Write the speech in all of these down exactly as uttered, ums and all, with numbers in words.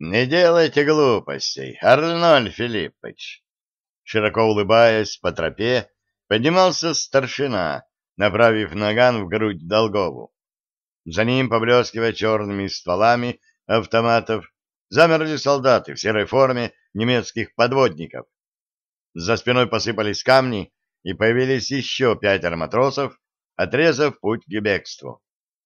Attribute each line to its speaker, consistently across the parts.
Speaker 1: Не делайте глупостей, Арнольд Филиппович. Широко улыбаясь по тропе, поднимался старшина, направив наган в грудь Долгову. За ним, поблескивая черными стволами автоматов, замерли солдаты в серой форме немецких подводников. За спиной посыпались камни, и появились еще пятеро матросов, отрезав путь к бегству.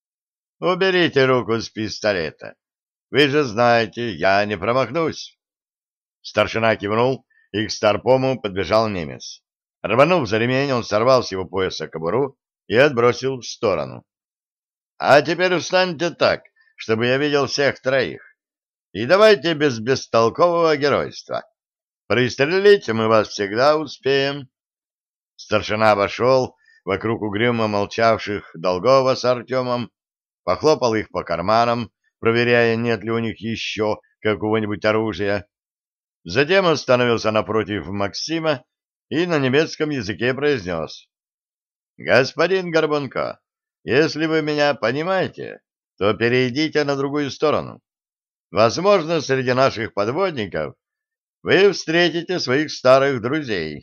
Speaker 1: «Уберите руку с пистолета. Вы же знаете, я не промахнусь». Старшина кивнул, и к старпому подбежал немец. Рванув за ремень, он сорвал с его пояса кобуру и отбросил в сторону. «А теперь встаньте так, чтобы я видел всех троих. И давайте без бестолкового геройства. Пристрелить мы вас всегда успеем». Старшина обошел вокруг угрюмо молчавших Долгова с Артемом, похлопал их по карманам, проверяя, нет ли у них еще какого-нибудь оружия. Затем остановился напротив Максима и на немецком языке произнес: «Господин Горбунко, если вы меня понимаете, то перейдите на другую сторону. Возможно, среди наших подводников вы встретите своих старых друзей».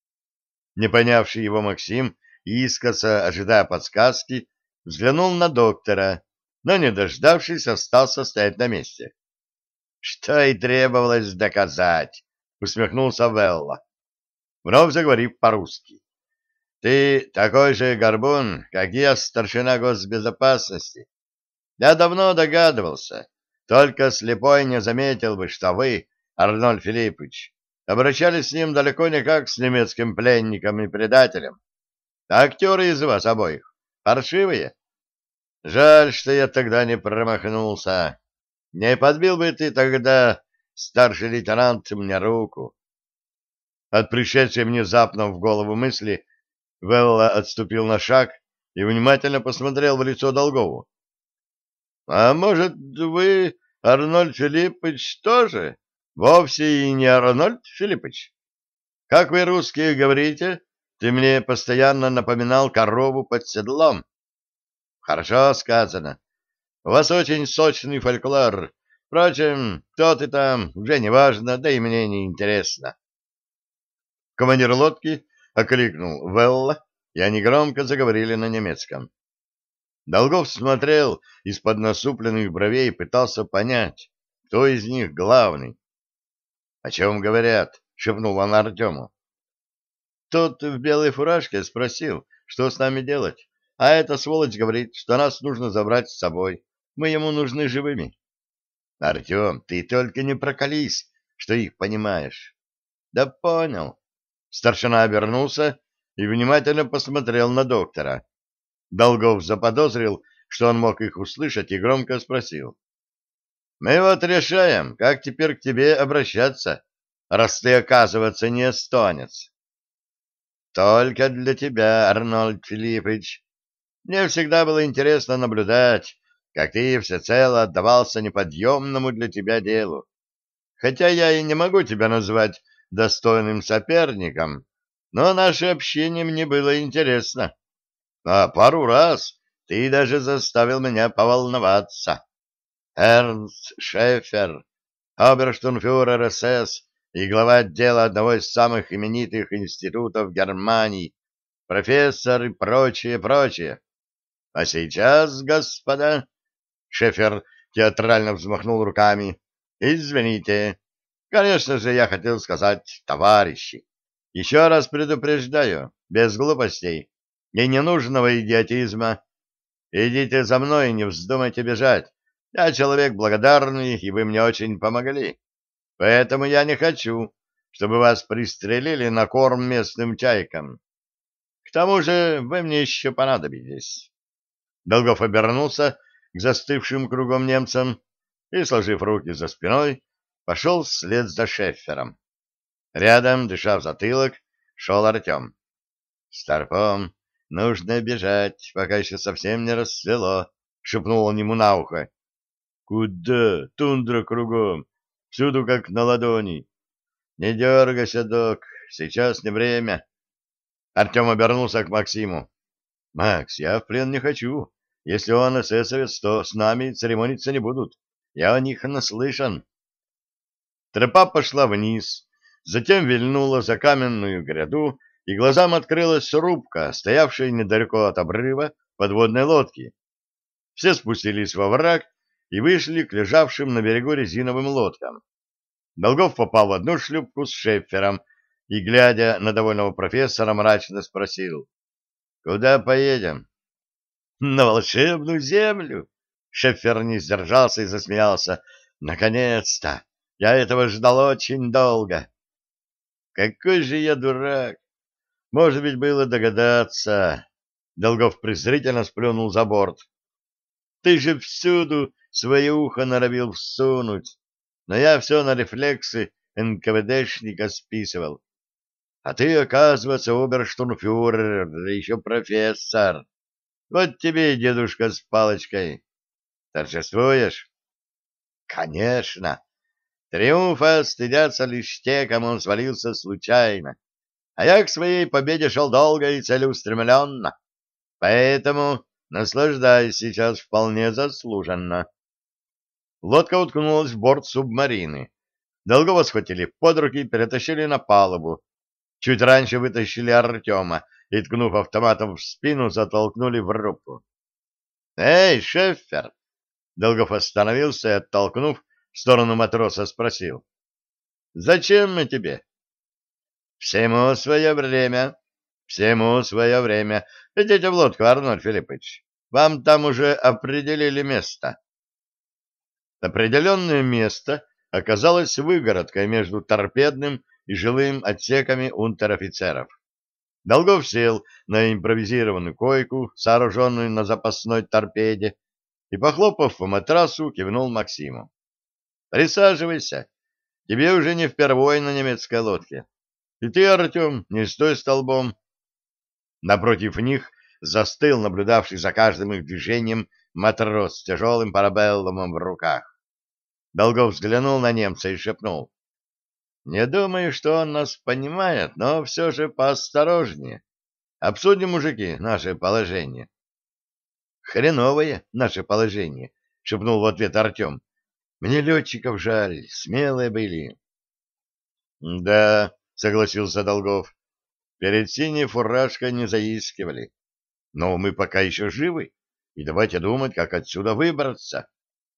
Speaker 1: Не понявший его Максим, искоса ожидая подсказки, взглянул на доктора, но, не дождавшись, остался стоять на месте. «Что и требовалось доказать», — усмехнулся Велла, вновь заговорив по-русски. «Ты такой же горбун, как я, старшина госбезопасности. Я давно догадывался, только слепой не заметил бы, что вы, Арнольд Филиппович, обращались с ним далеко не как с немецким пленником и предателем. Актеры из вас обоих паршивые. Жаль, что я тогда не промахнулся. Не подбил бы ты тогда, старший лейтенант, мне руку». От пришедшей внезапно в голову мысли Велла отступил на шаг и внимательно посмотрел в лицо Долгову. «А может, вы, Арнольд Филиппович, тоже? Вовсе и не Арнольд Филиппович? Как вы, русские, говорите, ты мне постоянно напоминал корову под седлом». «Хорошо сказано. У вас очень сочный фольклор. Впрочем, кто ты там, уже не важно, да и мне не интересно». Командир лодки окликнул Велла, и они громко заговорили на немецком. Долгов смотрел из-под насупленных бровей и пытался понять, кто из них главный. — О чем говорят? — шепнул он Артему. Тот в белой фуражке спросил, что с нами делать, а эта сволочь говорит, что нас нужно забрать с собой. Мы ему нужны живыми. — Артем, ты только не прокались, что их понимаешь. — Да понял. Старшина обернулся и внимательно посмотрел на доктора. Долгов заподозрил, что он мог их услышать, и громко спросил: «Мы вот решаем, как теперь к тебе обращаться, раз ты, оказывается, не эстонец». «Только для тебя, Арнольд Филиппович. Мне всегда было интересно наблюдать, как ты всецело отдавался неподъемному для тебя делу. Хотя я и не могу тебя назвать достойным соперником, но наше общение мне было интересно. А пару раз ты даже заставил меня поволноваться. Эрнст Шефер, оберштурмфюрер СС и глава отдела одного из самых именитых институтов Германии, профессор и прочее, прочее. А сейчас, господа, Шефер театрально взмахнул руками, извините, конечно же, я хотел сказать товарищи. Еще раз предупреждаю, без глупостей и ненужного идиотизма. Идите за мной и не вздумайте бежать. Я человек благодарный, и вы мне очень помогли. Поэтому я не хочу, чтобы вас пристрелили на корм местным чайкам. К тому же вы мне еще понадобитесь». Долгов обернулся к застывшим кругом немцам и, сложив руки за спиной, пошел вслед за Шеффером. Рядом, дыша в затылок, шел Артем. «Старпом, нужно бежать, пока еще совсем не рассвело», — шепнул он ему на ухо. «Куда? Тундра кругом. Всюду как на ладони. Не дергайся, док, сейчас не время». Артем обернулся к Максиму. «Макс, я в плен не хочу. Если он эсэсовец, то с нами церемониться не будут. Я о них наслышан». Тропа пошла вниз, затем вильнула за каменную гряду, и глазам открылась рубка, стоявшая недалеко от обрыва подводной лодки. Все спустились во враг и вышли к лежавшим на берегу резиновым лодкам. Долгов попал в одну шлюпку с Шеффером и, глядя на довольного профессора, мрачно спросил: «Куда поедем?» «На волшебную землю!» Шеффер не сдержался и засмеялся. «Наконец-то! Я этого ждал очень долго!» «Какой же я дурак! Может быть, было догадаться!» Долгов презрительно сплюнул за борт. «Ты же всюду свое ухо норовил всунуть, но я все на рефлексы эн ка вэ дэшника списывал. А ты, оказывается, оберштурмфюрер, да еще профессор. Вот тебе и дедушка с палочкой. Торжествуешь?» «Конечно. Триумфа стыдятся лишь те, кому он свалился случайно. А я к своей победе шел долго и целеустремленно. Поэтому наслаждаюсь сейчас вполне заслуженно». Лодка уткнулась в борт субмарины. Долгого схватили под руки и перетащили на палубу. Чуть раньше вытащили Артема и, ткнув автоматом в спину, затолкнули в рубку. «Эй, Шеффер!» Долгов остановился и, оттолкнув в сторону матроса, спросил: «Зачем мы тебе?» «Всему свое время. Всему свое время. Идите в лодку, Арнольд Филиппович. Вам там уже определили место». Определенное место оказалось выгородкой между торпедным и жилым отсеками унтер-офицеров. Долгов сел на импровизированную койку, сооруженную на запасной торпеде, и, похлопав по матрасу, кивнул Максиму: «Присаживайся. Тебе уже не впервой на немецкой лодке. И ты, Артем, не стой столбом». Напротив них застыл наблюдавший за каждым их движением матрос с тяжелым парабеллумом в руках. Долгов взглянул на немца и шепнул: «Не думаю, что он нас понимает, но все же поосторожнее. Обсудим, мужики, наше положение». «Хреновое наше положение», — шепнул в ответ Артем. «Мне летчиков жаль, смелые были». «Да», — согласился Долгов, — «перед синей фуражкой не заискивали. Но мы пока еще живы, и давайте думать, как отсюда выбраться».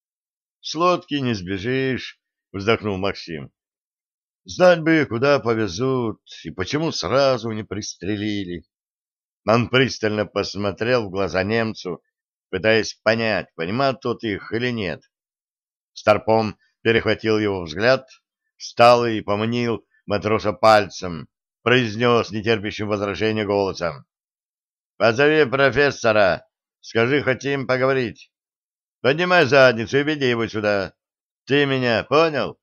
Speaker 1: «С лодки не сбежишь», — вздохнул Максим. «Знать бы, куда повезут, и почему сразу не пристрелили». Он пристально посмотрел в глаза немцу, пытаясь понять, понимает тот их или нет. Старпом перехватил его взгляд, встал и поманил матроса пальцем, произнес нетерпящим возражения голосом: «Позови профессора, скажи, хотим поговорить. Поднимай задницу и веди его сюда. Ты меня понял?»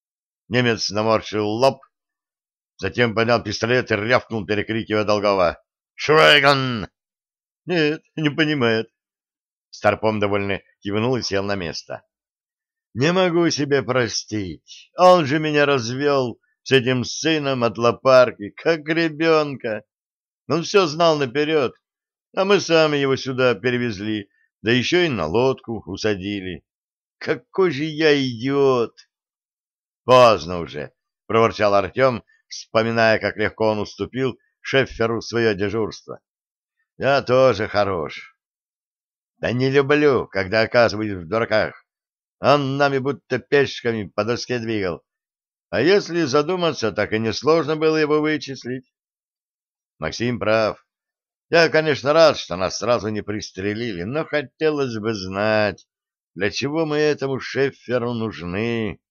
Speaker 1: Немец наморщил лоб, затем поднял пистолет и рявкнул, перекрикивая Долгова: «Швейган!» «Нет, не понимает». Старпом довольно кивнул и сел на место. «Не могу себе простить. Он же меня развел с этим сыном от лопарки, как ребенка. Он все знал наперед, а мы сами его сюда перевезли, да еще и на лодку усадили. Какой же я идиот!» «Поздно уже», — проворчал Артем, вспоминая, как легко он уступил Шефферу свое дежурство. «Я тоже хорош. Да не люблю, когда оказываюсь в дураках. Он нами будто пешками по доске двигал. А если задуматься, так и несложно было его вычислить». Максим прав. Я, конечно, рад, что нас сразу не пристрелили, но хотелось бы знать, для чего мы этому Шефферу нужны.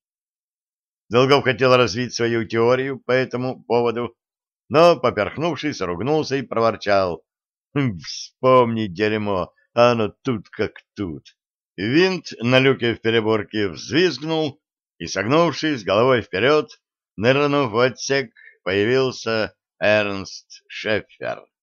Speaker 1: Долгов хотел развить свою теорию по этому поводу, но, поперхнувшись, ругнулся и проворчал: «Хм, вспомни, дерьмо, а оно тут как тут». Винт на люке в переборке взвизгнул, и, согнувшись головой вперед, нырнув в отсек, появился Эрнст Шеффер.